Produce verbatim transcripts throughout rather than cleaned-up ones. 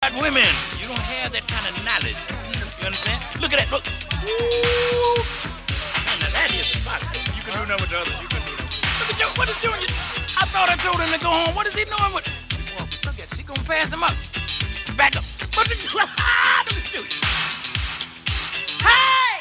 got women. You don't have that kind of knowledge. You understand? Look at that. Look. Ooh. Man, now that is a boxer. You can do nothing with the others. You can do nothing. Look at Joe. What is doing? I thought I told him to go home. What is he doing with? Look at. She gonna pass him up. Back up. What did you? Look at you. Hey!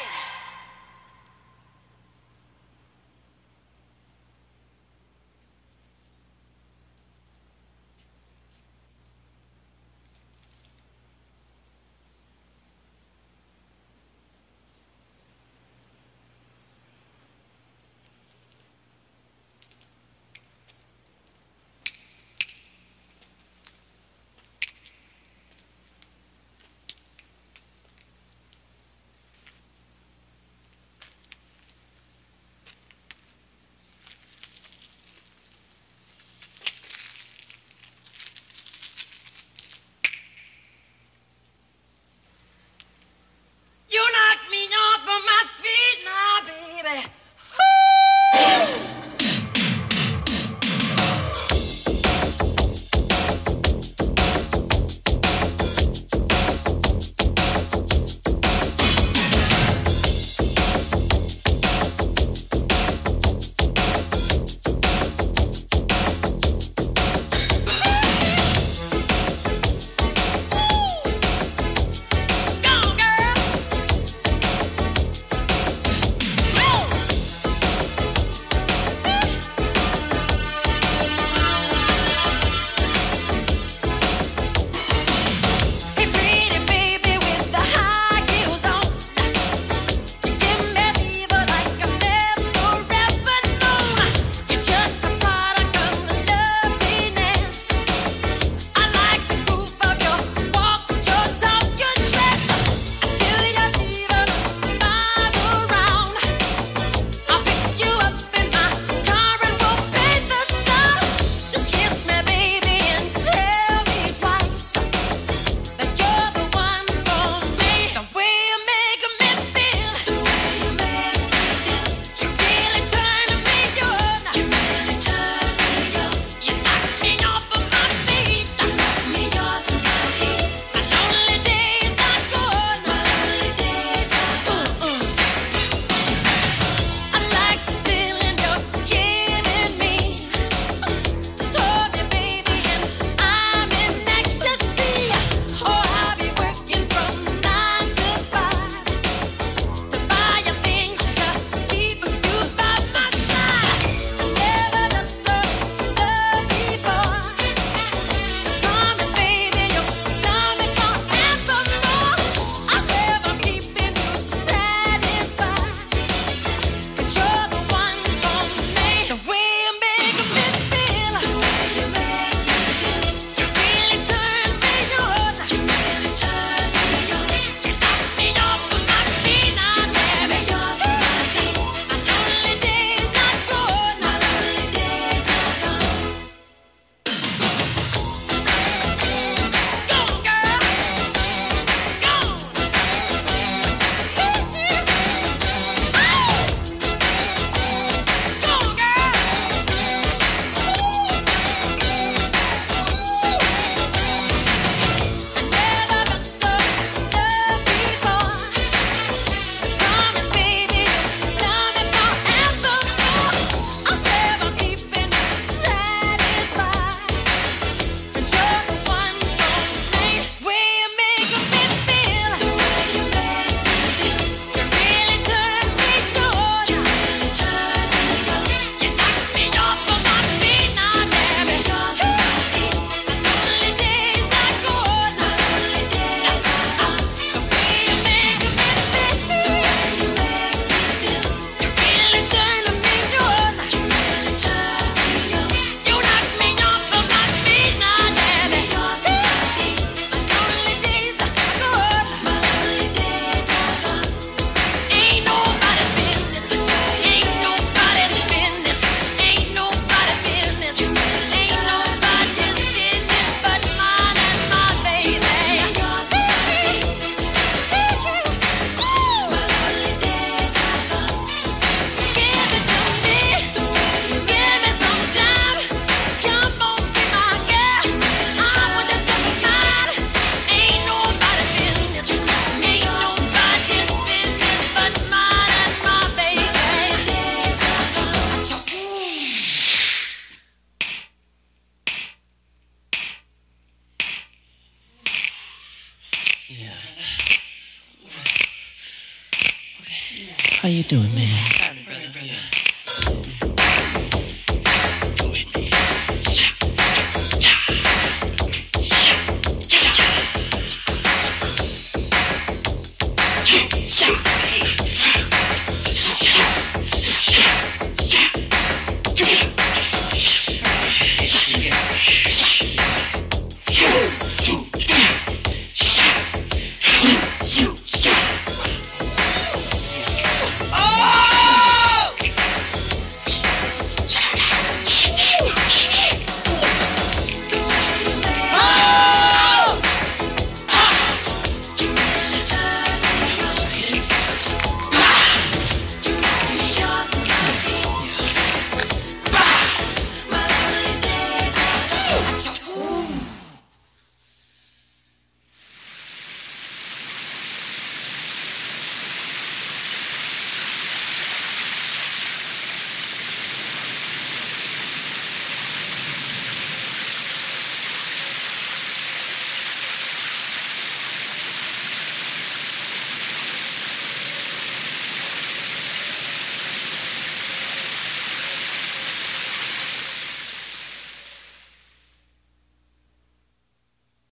How you doing, man?